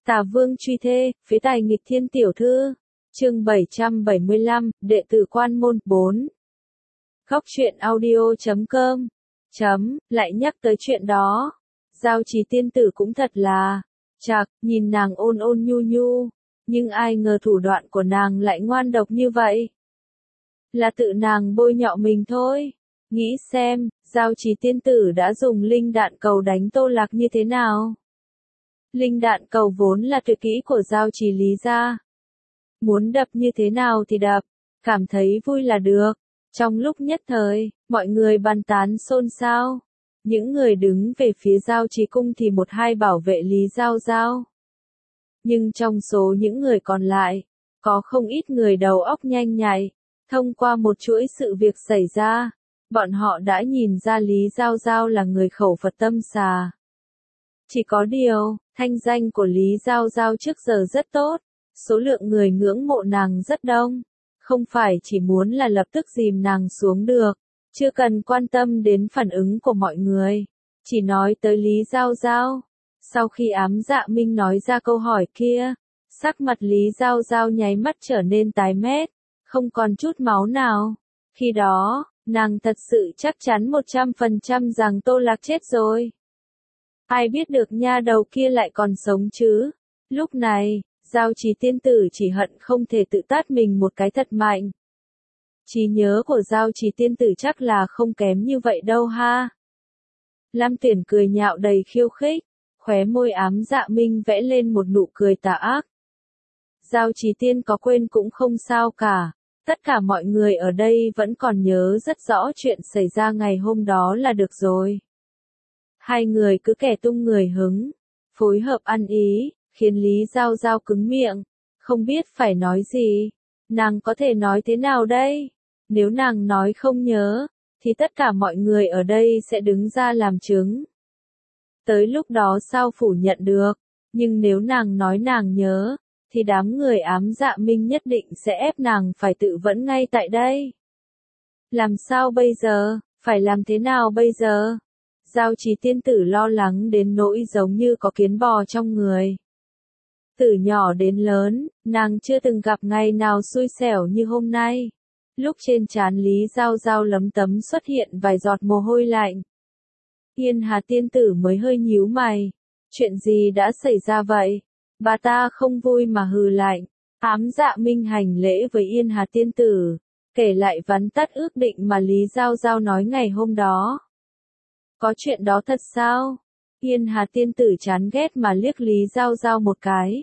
Tà Vương truy thê, phế tài nghịch thiên tiểu thư. Chương 775, đệ tử Quan Môn 4. Góc truyện audio.com. Lại nhắc tới chuyện đó. Giao Trì tiên tử cũng thật là chạc, nhìn nàng ôn ôn nhu nhu, nhưng ai ngờ thủ đoạn của nàng lại ngoan độc như vậy. Là tự nàng bôi nhọ mình thôi. Nghĩ xem, Giao Trì tiên tử đã dùng linh đạn cầu đánh Tô Lạc như thế nào. Linh đạn cầu vốn là tuyệt kỹ của Giao Trì Lý gia. Muốn đập như thế nào thì đập, cảm thấy vui là được. Trong lúc nhất thời, mọi người bàn tán xôn xao. Những người đứng về phía Giao Trì cung thì một hai bảo vệ Lý Giao Giao. Nhưng trong số những người còn lại, có không ít người đầu óc nhanh nhạy. Thông qua một chuỗi sự việc xảy ra, bọn họ đã nhìn ra Lý Giao Giao là người khẩu Phật tâm xà. Chỉ có điều, thanh danh của Lý Giao Giao trước giờ rất tốt, số lượng người ngưỡng mộ nàng rất đông, không phải chỉ muốn là lập tức dìm nàng xuống được, chưa cần quan tâm đến phản ứng của mọi người, chỉ nói tới Lý Giao Giao. Sau khi Ám Dạ Minh nói ra câu hỏi kia, sắc mặt Lý Giao Giao nháy mắt trở nên tái mét, không còn chút máu nào. Khi đó, nàng thật sự chắc chắn 100% rằng Tô Lạc chết rồi. Ai biết được nha đầu kia lại còn sống chứ. Lúc này, Giao Trì tiên tử chỉ hận không thể tự tát mình một cái thật mạnh. Trí nhớ của Giao Trì tiên tử chắc là không kém như vậy đâu ha. Lam Tuyển cười nhạo đầy khiêu khích, khóe môi Ám Dạ Minh vẽ lên một nụ cười tà ác. Giao Trì tiên có quên cũng không sao cả, tất cả mọi người ở đây vẫn còn nhớ rất rõ chuyện xảy ra ngày hôm đó là được rồi. Hai người cứ kẻ tung người hứng, phối hợp ăn ý, khiến Lý Giao Giao cứng miệng, không biết phải nói gì. Nàng có thể nói thế nào đây? Nếu nàng nói không nhớ, thì tất cả mọi người ở đây sẽ đứng ra làm chứng. Tới lúc đó sao phủ nhận được, nhưng nếu nàng nói nàng nhớ, thì đám người Ám Dạ Minh nhất định sẽ ép nàng phải tự vẫn ngay tại đây. Làm sao bây giờ? Phải làm thế nào bây giờ? Giao Trì tiên tử lo lắng đến nỗi giống như có kiến bò trong người. Từ nhỏ đến lớn, nàng chưa từng gặp ngày nào xui xẻo như hôm nay. Lúc trên trán Lý Giao Giao lấm tấm xuất hiện vài giọt mồ hôi lạnh. Yên Hà tiên tử mới hơi nhíu mày. Chuyện gì đã xảy ra vậy? Bà ta không vui mà hừ lạnh. Ám Dạ Minh hành lễ với Yên Hà tiên tử, kể lại vắn tắt ước định mà Lý Giao Giao nói ngày hôm đó. Có chuyện đó thật sao? Yên Hà tiên tử chán ghét mà liếc Lý Giao Giao một cái.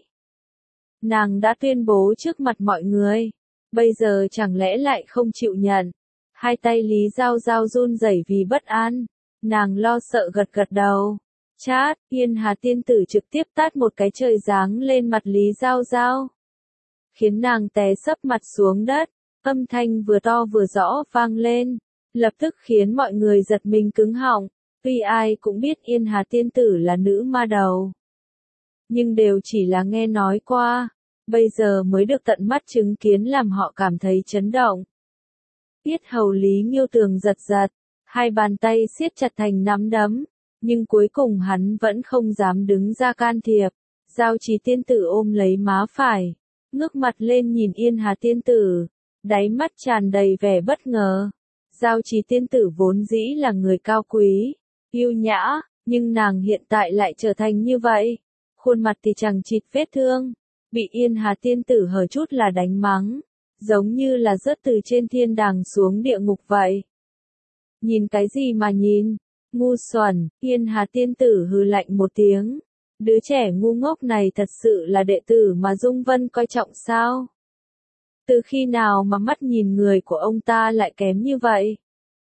Nàng đã tuyên bố trước mặt mọi người, bây giờ chẳng lẽ lại không chịu nhận? Hai tay Lý Giao Giao run rẩy vì bất an, nàng lo sợ gật gật đầu. Chát, Yên Hà tiên tử trực tiếp tát một cái trời giáng lên mặt Lý Giao Giao, khiến nàng té sấp mặt xuống đất, âm thanh vừa to vừa rõ vang lên, lập tức khiến mọi người giật mình cứng họng. Tuy ai cũng biết Yên Hà tiên tử là nữ ma đầu, nhưng đều chỉ là nghe nói qua, bây giờ mới được tận mắt chứng kiến làm họ cảm thấy chấn động. Yết hầu Lý Nghiêu Tường giật giật, hai bàn tay siết chặt thành nắm đấm, nhưng cuối cùng hắn vẫn không dám đứng ra can thiệp. Giao Trì tiên tử ôm lấy má phải, ngước mặt lên nhìn Yên Hà tiên tử, đáy mắt tràn đầy vẻ bất ngờ. Giao Trì tiên tử vốn dĩ là người cao quý, yêu nhã, nhưng nàng hiện tại lại trở thành như vậy. Khuôn mặt thì chằng chịt vết thương, bị Yên Hà tiên tử hở chút là đánh mắng, giống như là rớt từ trên thiên đàng xuống địa ngục vậy. Nhìn cái gì mà nhìn? Ngu xuẩn, Yên Hà tiên tử hừ lạnh một tiếng. Đứa trẻ ngu ngốc này thật sự là đệ tử mà Dung Vân coi trọng sao? Từ khi nào mà mắt nhìn người của ông ta lại kém như vậy?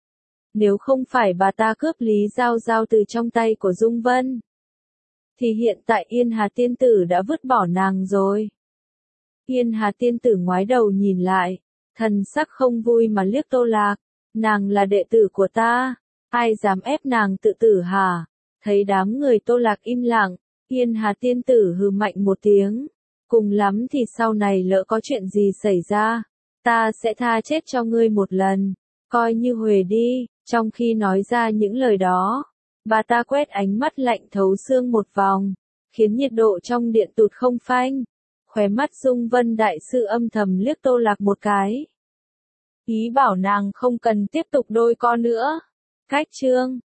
Nếu không phải bà ta cướp Lý Giao Giao từ trong tay của Dung Vân, thì hiện tại Yên Hà tiên tử đã vứt bỏ nàng rồi. Yên Hà tiên tử ngoái đầu nhìn lại, thần sắc không vui mà liếc Tô Lạc. Nàng là đệ tử của ta, ai dám ép nàng tự tử hả? Thấy đám người Tô Lạc im lặng, Yên Hà tiên tử hừ mạnh một tiếng. Cùng lắm thì sau này lỡ có chuyện gì xảy ra, ta sẽ tha chết cho ngươi một lần, coi như huề đi. Trong khi nói ra những lời đó, bà ta quét ánh mắt lạnh thấu xương một vòng, khiến nhiệt độ trong điện tụt không phanh. Khóe mắt Dung Vân Đại Sư âm thầm liếc Tô Lạc một cái. Ý bảo nàng không cần tiếp tục đôi co nữa. Cách chương